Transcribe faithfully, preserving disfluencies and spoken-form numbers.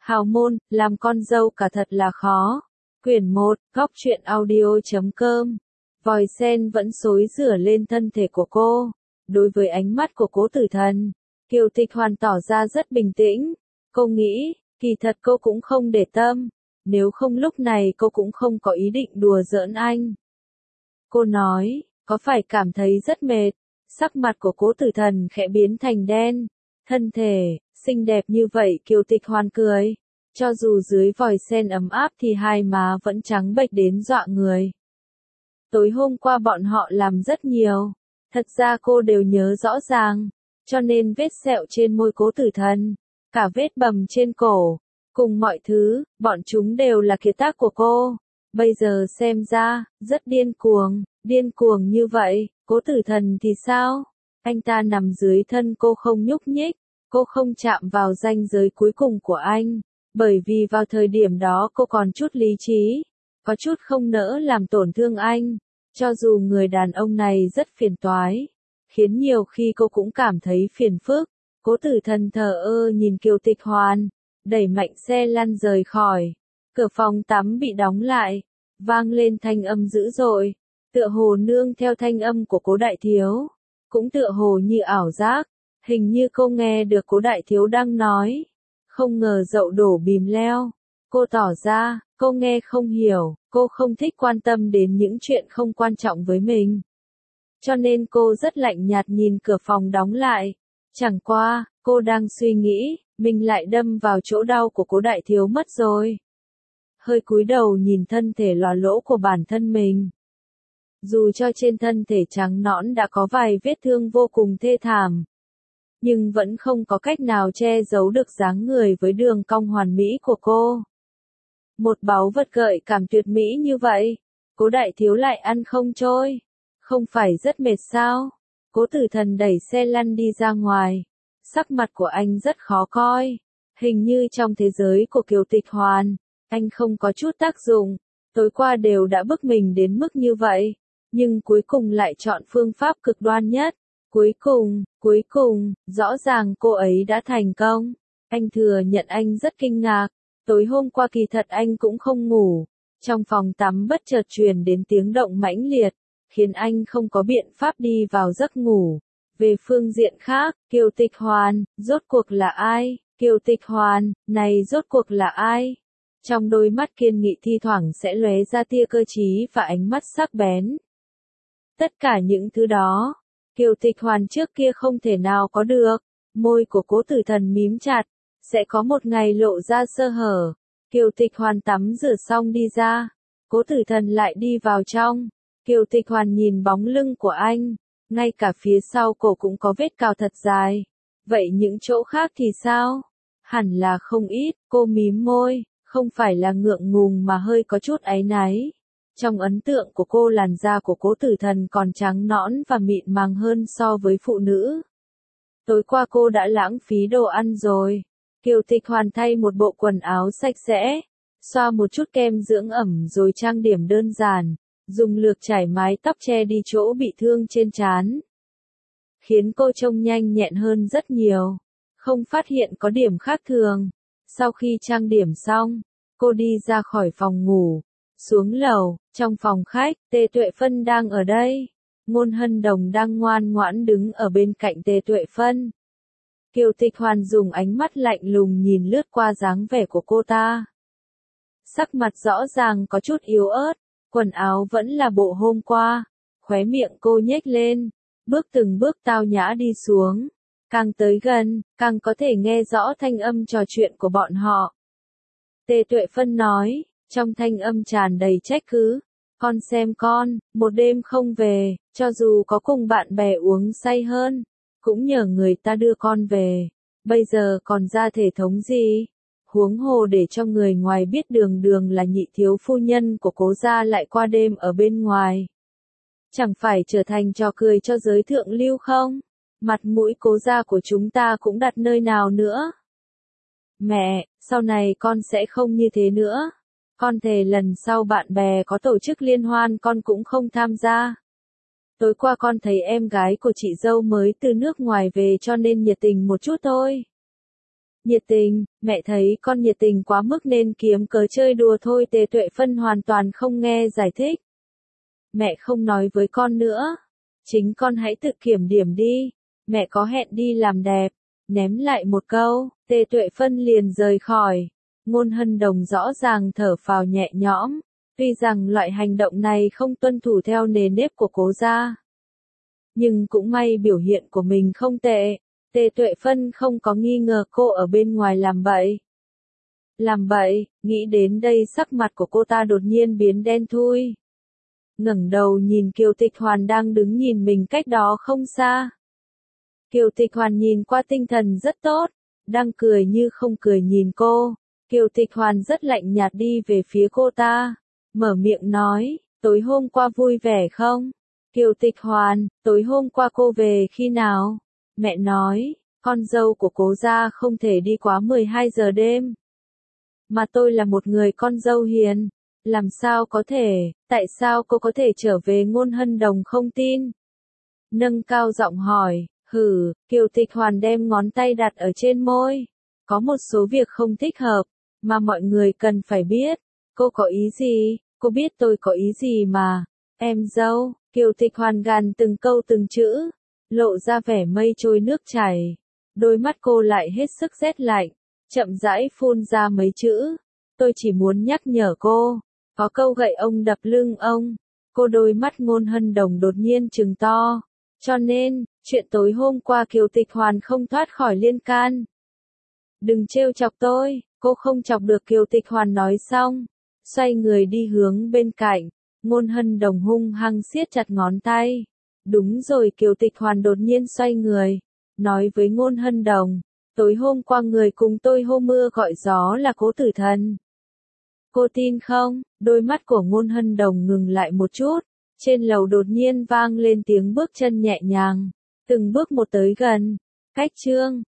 Hào môn, làm con dâu cả thật là khó. Quyển một, góc truyện audio.com. Vòi sen vẫn xối rửa lên thân thể của cô. Đối với ánh mắt của Cố Tử Thần, Kiều Tịch Hoàn tỏ ra rất bình tĩnh. Cô nghĩ, kỳ thật cô cũng không để tâm. Nếu không lúc này cô cũng không có ý định đùa giỡn anh. Cô nói, có phải cảm thấy rất mệt? Sắc mặt của Cố Tử Thần khẽ biến thành đen. Thân thể, xinh đẹp như vậy Kiều Tịch Hoàn cười. Cho dù dưới vòi sen ấm áp thì hai má vẫn trắng bệch đến dọa người. Tối hôm qua bọn họ làm rất nhiều. Thật ra cô đều nhớ rõ ràng. Cho nên vết sẹo trên môi Cố Tử Thần, cả vết bầm trên cổ, cùng mọi thứ, bọn chúng đều là kiệt tác của cô. Bây giờ xem ra, rất điên cuồng, điên cuồng như vậy, Cố Tử Thần thì sao? Anh ta nằm dưới thân cô không nhúc nhích, cô không chạm vào ranh giới cuối cùng của anh, bởi vì vào thời điểm đó cô còn chút lý trí, có chút không nỡ làm tổn thương anh, cho dù người đàn ông này rất phiền toái, khiến nhiều khi cô cũng cảm thấy phiền phức. Cố Tử Thần thờ ơ nhìn Kiều Tịch Hoàn, đẩy mạnh xe lăn rời khỏi. Cửa phòng tắm bị đóng lại, vang lên thanh âm dữ dội, tựa hồ nương theo thanh âm của Cố Đại Thiếu, cũng tựa hồ như ảo giác, hình như cô nghe được Cố Đại Thiếu đang nói, không ngờ dậu đổ bìm leo. Cô tỏ ra, cô nghe không hiểu, cô không thích quan tâm đến những chuyện không quan trọng với mình. Cho nên cô rất lạnh nhạt nhìn cửa phòng đóng lại. Chẳng qua, cô đang suy nghĩ, mình lại đâm vào chỗ đau của Cố Đại Thiếu mất rồi. Hơi cúi đầu nhìn thân thể lòa lỗ của bản thân mình. Dù cho trên thân thể trắng nõn đã có vài vết thương vô cùng thê thảm, nhưng vẫn không có cách nào che giấu được dáng người với đường cong hoàn mỹ của cô. Một báu vật gợi cảm tuyệt mỹ như vậy, Cố Đại Thiếu lại ăn không trôi. Không phải rất mệt sao? Cố Tử Thần đẩy xe lăn đi ra ngoài. Sắc mặt của anh rất khó coi. Hình như trong thế giới của Kiều Tịch Hoàn, anh không có chút tác dụng. Tối qua đều đã bức mình đến mức như vậy. Nhưng cuối cùng lại chọn phương pháp cực đoan nhất. Cuối cùng, cuối cùng, rõ ràng cô ấy đã thành công. Anh thừa nhận anh rất kinh ngạc. Tối hôm qua kỳ thật anh cũng không ngủ. Trong phòng tắm bất chợt truyền đến tiếng động mãnh liệt, khiến anh không có biện pháp đi vào giấc ngủ. Về phương diện khác, Kiều Tịch Hoàn, rốt cuộc là ai? Kiều Tịch Hoàn, này rốt cuộc là ai? Trong đôi mắt kiên nghị thi thoảng sẽ lóe ra tia cơ trí và ánh mắt sắc bén. Tất cả những thứ đó, Kiều Tịch Hoàn trước kia không thể nào có được. Môi của Cố Tử Thần mím chặt, sẽ có một ngày lộ ra sơ hở. Kiều Tịch Hoàn tắm rửa xong đi ra, Cố Tử Thần lại đi vào trong. Kiều Tịch Hoàn nhìn bóng lưng của anh, ngay cả phía sau cổ cũng có vết cào thật dài. Vậy những chỗ khác thì sao? Hẳn là không ít, cô mím môi, không phải là ngượng ngùng mà hơi có chút áy náy. Trong ấn tượng của cô làn da của Cố Tử Thần còn trắng nõn và mịn màng hơn so với phụ nữ. Tối qua cô đã lãng phí đồ ăn rồi. Kiều Tịch Hoàn thay một bộ quần áo sạch sẽ, xoa một chút kem dưỡng ẩm rồi trang điểm đơn giản, dùng lược chải mái tóc che đi chỗ bị thương trên trán, khiến cô trông nhanh nhẹn hơn rất nhiều, không phát hiện có điểm khác thường. Sau khi trang điểm xong, cô đi ra khỏi phòng ngủ, xuống lầu. Trong phòng khách, Tề Tuệ Phân đang ở đây. Ngôn Hân Đồng đang ngoan ngoãn đứng ở bên cạnh Tề Tuệ Phân. Kiều Tịch Hoàn dùng ánh mắt lạnh lùng nhìn lướt qua dáng vẻ của cô ta. Sắc mặt rõ ràng có chút yếu ớt, quần áo vẫn là bộ hôm qua, khóe miệng cô nhếch lên, bước từng bước tao nhã đi xuống. Càng tới gần, càng có thể nghe rõ thanh âm trò chuyện của bọn họ. Tề Tuệ Phân nói, trong thanh âm tràn đầy trách cứ, con xem con, một đêm không về, cho dù có cùng bạn bè uống say hơn, cũng nhờ người ta đưa con về, bây giờ còn ra thể thống gì? Huống hồ để cho người ngoài biết đường đường là nhị thiếu phu nhân của Cố gia lại qua đêm ở bên ngoài. Chẳng phải trở thành trò cười cho giới thượng lưu không? Mặt mũi Cố gia của chúng ta cũng đặt nơi nào nữa? Mẹ, sau này con sẽ không như thế nữa. Con thề lần sau bạn bè có tổ chức liên hoan con cũng không tham gia. Tối qua con thấy em gái của chị dâu mới từ nước ngoài về cho nên nhiệt tình một chút thôi. Nhiệt tình, mẹ thấy con nhiệt tình quá mức nên kiếm cớ chơi đùa thôi. Tề Tuệ Phân hoàn toàn không nghe giải thích. Mẹ không nói với con nữa. Chính con hãy tự kiểm điểm đi. Mẹ có hẹn đi làm đẹp. Ném lại một câu, Tề Tuệ Phân liền rời khỏi. Ngôn Hân Đồng rõ ràng thở phào nhẹ nhõm. Tuy rằng loại hành động này không tuân thủ theo nề nếp của Cố gia, nhưng cũng may biểu hiện của mình không tệ. Tề Tuệ Phân không có nghi ngờ cô ở bên ngoài làm bậy. Làm bậy, nghĩ đến đây sắc mặt của cô ta đột nhiên biến đen thui. Ngẩng đầu nhìn Kiều Tịch Hoàn đang đứng nhìn mình cách đó không xa. Kiều Tịch Hoàn nhìn qua tinh thần rất tốt, đang cười như không cười nhìn cô. Kiều Tịch Hoàn rất lạnh nhạt đi về phía cô ta, mở miệng nói, tối hôm qua vui vẻ không? Kiều Tịch Hoàn, tối hôm qua cô về khi nào? Mẹ nói, con dâu của Cố gia không thể đi quá mười hai giờ đêm. Mà tôi là một người con dâu hiền, làm sao có thể, tại sao cô có thể trở về? Ngôn Hân Đồng không tin. Nâng cao giọng hỏi, hừ, Kiều Tịch Hoàn đem ngón tay đặt ở trên môi. Có một số việc không thích hợp, mà mọi người cần phải biết. Cô có ý gì? Cô biết tôi có ý gì mà. Em dâu, Kiều Tịch Hoàn gàn từng câu từng chữ, lộ ra vẻ mây trôi nước chảy. Đôi mắt cô lại hết sức rét lạnh, chậm rãi phun ra mấy chữ. Tôi chỉ muốn nhắc nhở cô, có câu gậy ông đập lưng ông. Cô đôi mắt Ngôn Hân Đồng đột nhiên trừng to. Cho nên, chuyện tối hôm qua Kiều Tịch Hoàn không thoát khỏi liên can. Đừng trêu chọc tôi, cô không chọc được. Kiều Tịch Hoàn nói xong, xoay người đi hướng bên cạnh. Ngôn Hân Đồng hung hăng siết chặt ngón tay. Đúng rồi, Kiều Tịch Hoàn đột nhiên xoay người, nói với Ngôn Hân Đồng, tối hôm qua người cùng tôi hô mưa gọi gió là Cố Tử Thần. Cô tin không? Đôi mắt của Ngôn Hân Đồng ngừng lại một chút, trên lầu đột nhiên vang lên tiếng bước chân nhẹ nhàng, từng bước một tới gần. Cách chương